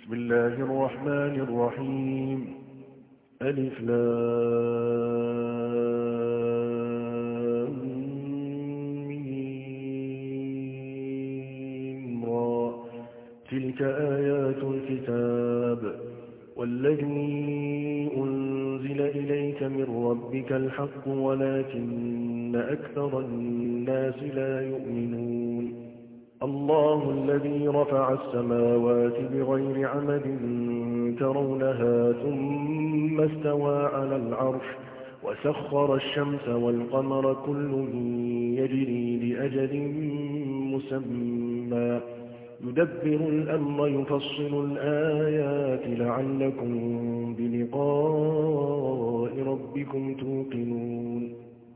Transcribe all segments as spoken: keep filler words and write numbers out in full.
بسم الله الرحمن الرحيم. ألف لام ميم را. تلك آيات الكتاب والذي أنزل إليك من ربك الحق ولكن أكثر الناس لا يؤمنون. الله الذي رفع السماوات بغير عمد ترونها ثم استوى على العرش وسخر الشمس والقمر كل يجري لأجل مسمى يدبر الأمر يفصل الآيات لعلكم بلقاء ربكم توقنون.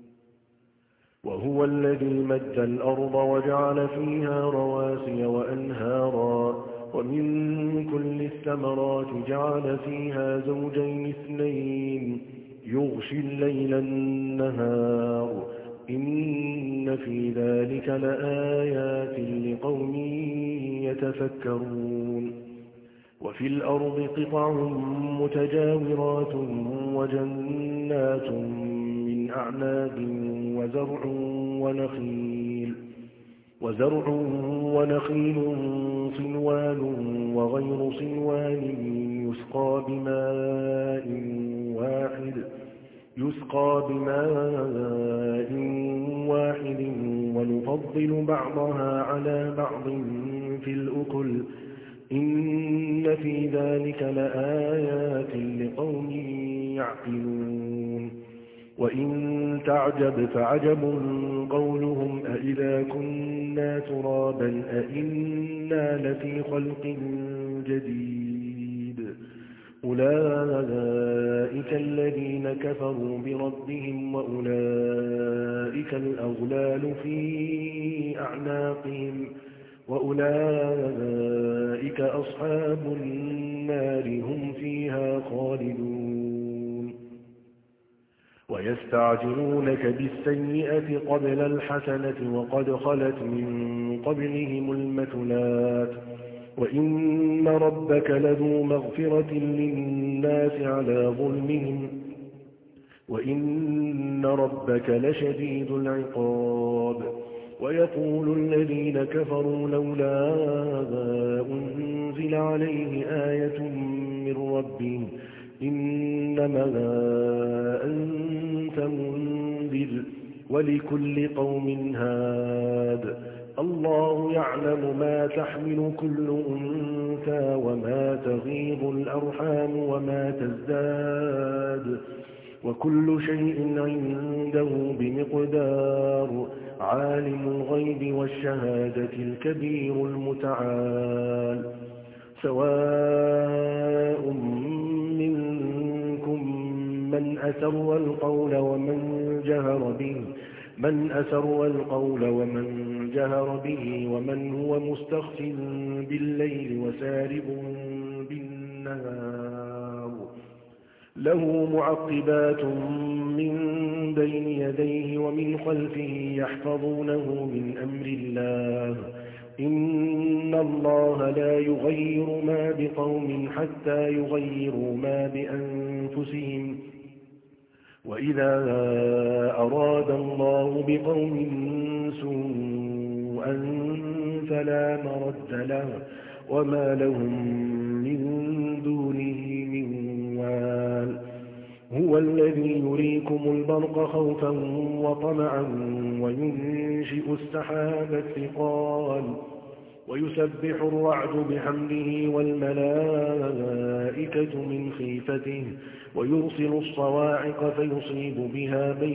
وهو الذي مد الأرض وجعل فيها رواسي وأنهارا ومن كل الثمرات جعل فيها زوجين اثنين يغشي الليل النهار إن في ذلك لآيات لقوم يتفكرون. وفي الأرض قطع متجاورات وجنات من أعناب وزرع ونخيل وزرع ونخيل صنوان وغير صنوان يسقى بماء واحد يسقى بماء واحد ونفضل بعضها على بعض في الأكل إن في ذلك لآيات لقوم يعقلون. وإن تعجب فعجب قولهم أإذا كنا ترابا أإنا لفي خلق جديد أولئك الذين كفروا بربهم وأولئك الأغلال في أعناقهم وأولئك أصحاب النار هم فيها خالدون. ويستعجلونك بالسيئة قبل الحسنة وقد خلت من قبلهم المثلات وإن ربك لذو مغفرة للناس على ظلمهم وإن ربك لشديد العقاب. ويقول الذين كفروا لولا أنزل عليه آية من ربه إنما أنت منذر ولكل قوم هاد الله يعلم ما تحمل كل أنثى وما تغيض الأرحام وما تزداد وكل شيء عنده بمقدار عالم الغيب والشهادة الكبير المتعال. سواء منكم من أسر القول ومن جهر به من أسر القول ومن جهر به ومن هو مستخف بالليل وسارب بالنهار له معقبات من بين يديه ومن خلفه يحفظونه من أمر الله إن الله لا يغير ما بقوم حتى يغيروا ما بأنفسهم وإذا أراد الله بقوم سوءا فلا مرد له وما لهم من دونه من وال. هو الذي يريكم البرق خوفا وطمعا وينشئ السحاب الثقال ويسبح الرعد بحمده والملائكة من خيفته ويرسل الصواعق فيصيب بها من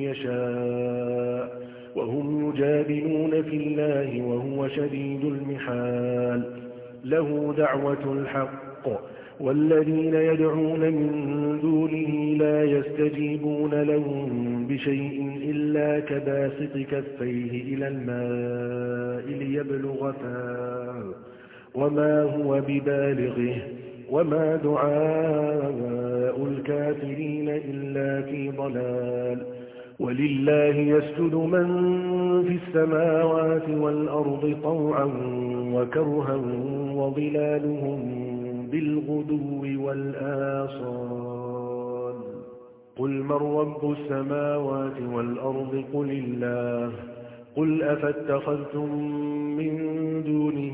يشاء وهم يجادلون في الله وهو شديد المحال. له دعوة الحق والذين يدعون من دونه لا يستجيبون لهم بشيء إلا كباسط كفيه إلى الماء ليبلغ فاه وما هو ببالغه وما دعاء الكافرين إلا في ضلال. ولله يسجد من في السماوات والأرض طوعا وكرها وظلالهم بالغدو والآصال قل من رب السماوات والأرض قل الله قل أفاتخذتم من دونه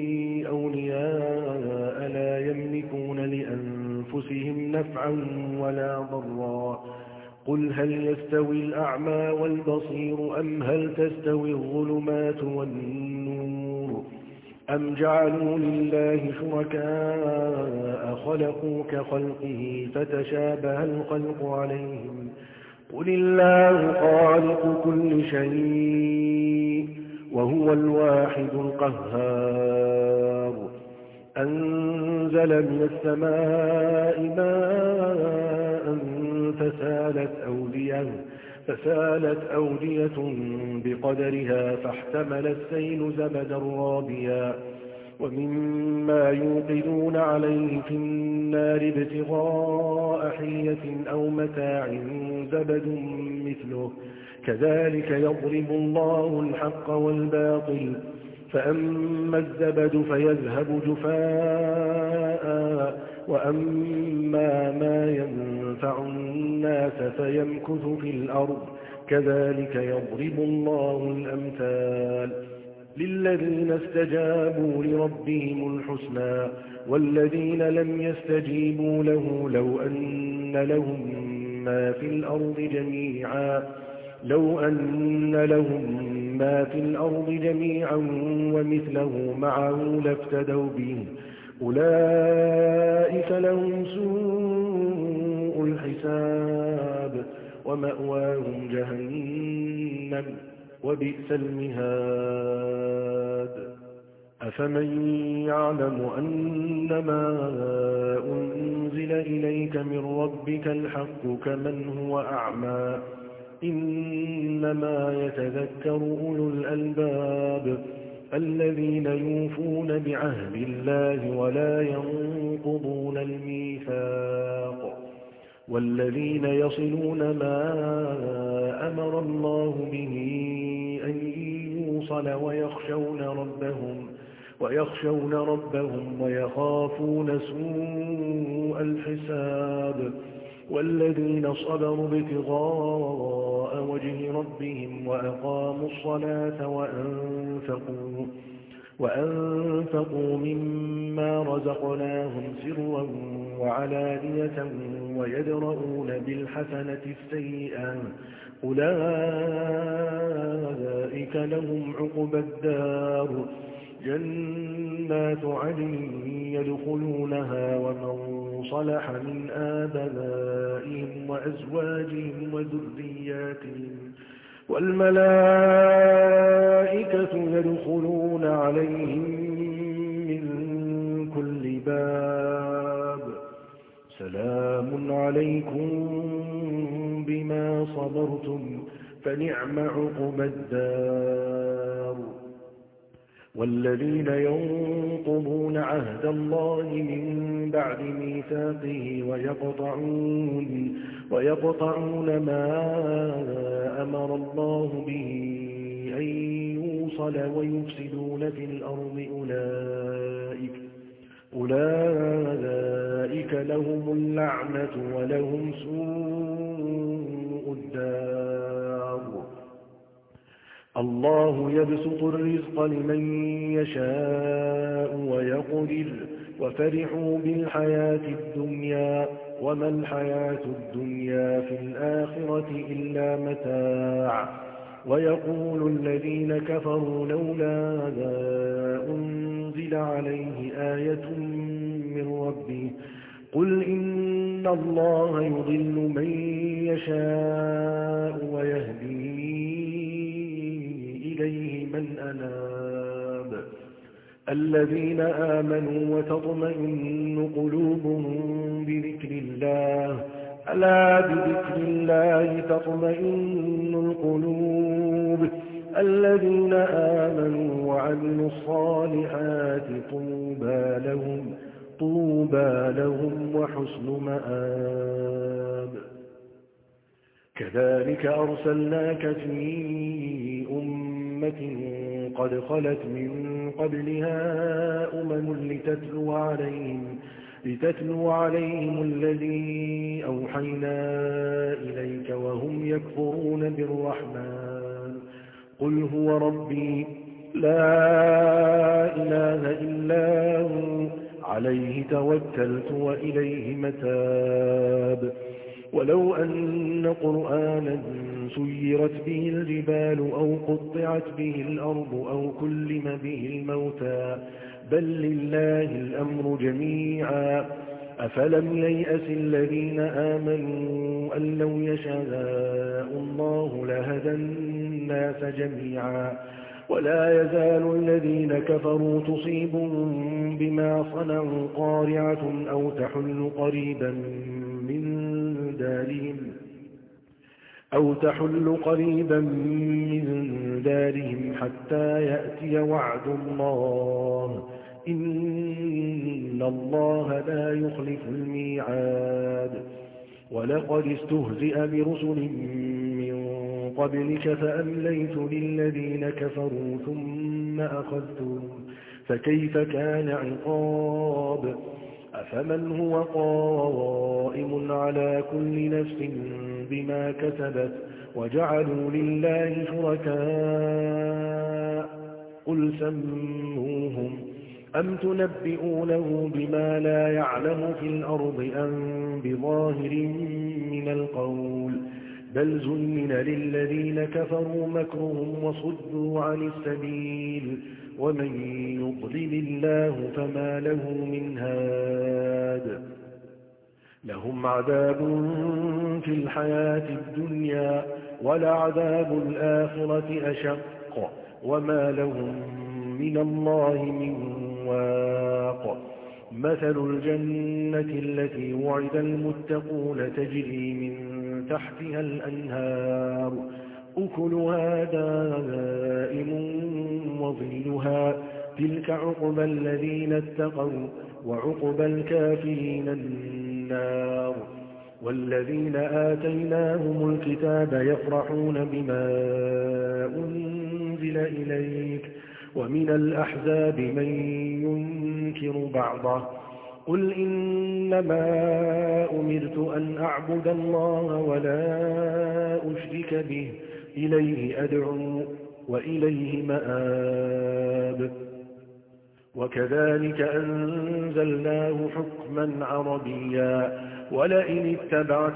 أولياء لا يملكون لأنفسهم نفعا ولا ضرا قل هل يستوي الأعمى والبصير أم هل تستوي الظلمات والنور أم جعلوا لله شركاء خلقوا كخلقه فتشابه الخلق عليهم قل الله خالق كل شيء وهو الواحد القهار أنزل من السماء ماء فسالت أودية فسالت أودية بقدرها فاحتمل السيل زبدا رابيا ومما يوقدون عليه في النار ابتغاء حية أو متاع زبد مثله كذلك يضرب الله الحق والباطل فأما الزبد فيذهب جفاء وأما ما ينفع الناس فيمكث في الأرض كذلك يضرب الله الأمثال للذين استجابوا لربهم الحسنى والذين لم يستجيبوا له لو أن لهم ما في الأرض جميعا لو أن لهم ما في الأرض جميعا ومثله معه لافتدوا به أولئك لهم سوء الحساب ومأواهم جهنم وبئس المهاد أفمن يعلم أنما أنزل إليك من ربك الحق كمن هو أعمى إنما يتذكر أولو الألباب الذين يوفون بعهد الله ولا ينقضون الميثاق والذين يصلون ما أمر الله به أن يوصل ويخشون ربهم ويخشون ربهم ويخافون سوء الحساب والذين صبروا ابتغاء وجه ربهم وأقاموا الصلاة وأنفقوا, وأنفقوا مما رزقناهم سرا وعلانية ويدرؤون بالحسنة السيئة أولئك لهم عقبى الدار جنات عدن يدخلونها ومن صلح من آبائهم وأزواجهم وذرياتهم والملائكة يدخلون عليهم من كل باب سلام عليكم بما صبرتم فنعم عقبى الدار والذين ينقضون عهد الله من بعد ميثاقه ويقطعون, ويقطعون ما أمر الله به أن يوصل ويفسدون في الأرض أولئك, أولئك لهم اللعنة ولهم سوء الدار الله يبسط الرزق لمن يشاء ويقدر وفرحوا بالحياة الدنيا وما الحياة الدنيا في الآخرة إلا متاع ويقول الذين كفروا لولا أنزل عليه آية من ربه قل إن الله يضل من يشاء ويهدي إليه من أناب الذين آمنوا وتطمئن قلوبهم بذكر الله ألا بذكر الله تطمئن القلوب الذين آمنوا وعملوا الصالحات طوبى لهم طوبى لهم وحسن مآب كذلك أرسلناك في أمة قد خلت من قبلها أمم لتتلو عليهم, لتتلو عليهم الذي أوحينا إليك وهم يكفرون بالرحمن قل هو ربي لا إله إلا هو عليه توكلت وإليه متاب ولو أن قرآنا سيرت به الجبال أو قطعت به الأرض أو كلم به الموتى بل لله الأمر جميعا أفلم ييأس الذين آمنوا أن لو يشاء الله لهدى الناس جميعا ولا يزال الذين كفروا تصيبهم بما صنعوا قارعة أو تحل قريبا من دارهم أو تحل قريبا من دارهم حتى يأتي وعد الله إن الله لا يخلف الميعاد ولقد استهزئ برسل من قبلك فأمليت للذين كفروا ثم أخذتهم فكيف كان عقاب أفمن هو قائم على كل نفس بما كسبت وجعلوا لله شركاء قل سموهم أم تنبئونه بما لا يعلم في الأرض أم بظاهر من القول بل زين للذين كفروا مكرهم وصدوا عن السبيل ومن يضلل الله فما له من هاد لهم عذاب في الحياة الدنيا ولعذاب الآخرة أشق وما لهم من الله من واق مثل الجنة التي وعد المتقون تجري من تحتها الأنهار أكلها دائم وظلها تلك عقبى الذين اتقوا وعقبى الكافرين النار والذين آتيناهم الكتاب يفرحون بما أنزل إليك ومن الأحزاب من ينكر بعضه قل إنما أمرت أن أعبد الله ولا أشرك به إليه أدعو وإليه مآب وكذلك أنزلناه حكما عربيا ولئن اتبعت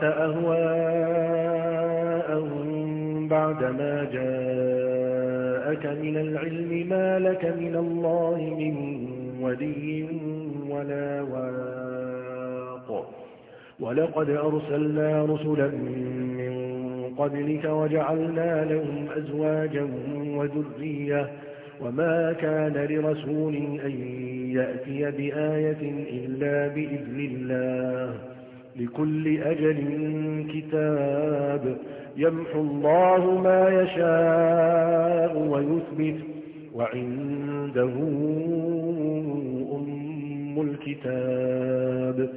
أهواءهم بعدما جاءك من العلم ما لك من الله من ولي ولا واق ولقد أرسلنا رسلا من قبلك وجعلنا لهم أزواجا وذرية وما كان لرسول أن يأتي بآية إلا بإذن الله لكل أجل كتاب يمحو الله ما يشاء ويثبت وعنده أم الكتاب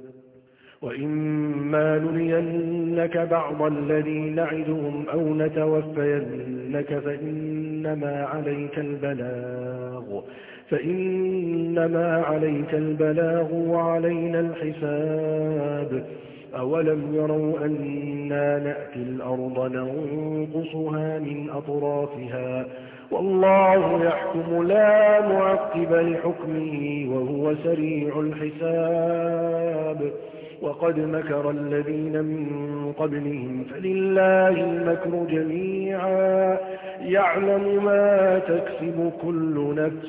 وإما نرينك بعض الذي نعدهم أو نتوفينك فإنما عليك البلاغ فإنما عليك البلاغ وعلينا الحساب أولم يروا أنا نأتي الأرض ننقصها من أطرافها والله يحكم لا معقب لحكمه وهو سريع الحساب وقد مكر الذين من قبلهم فلله المكر جميعا يعلم ما تكسب كل نفس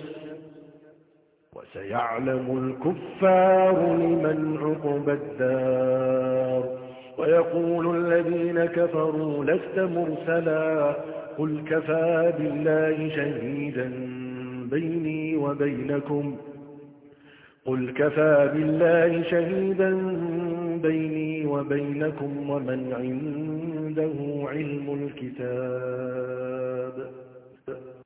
وسيعلم الكفار لمن عقبى الدار ويقول الذين كفروا لست مرسلا قل كفى بالله شهيدا بيني وبينكم قل كفى بالله شهيدا بيني وبينكم ومن عنده علم الكتاب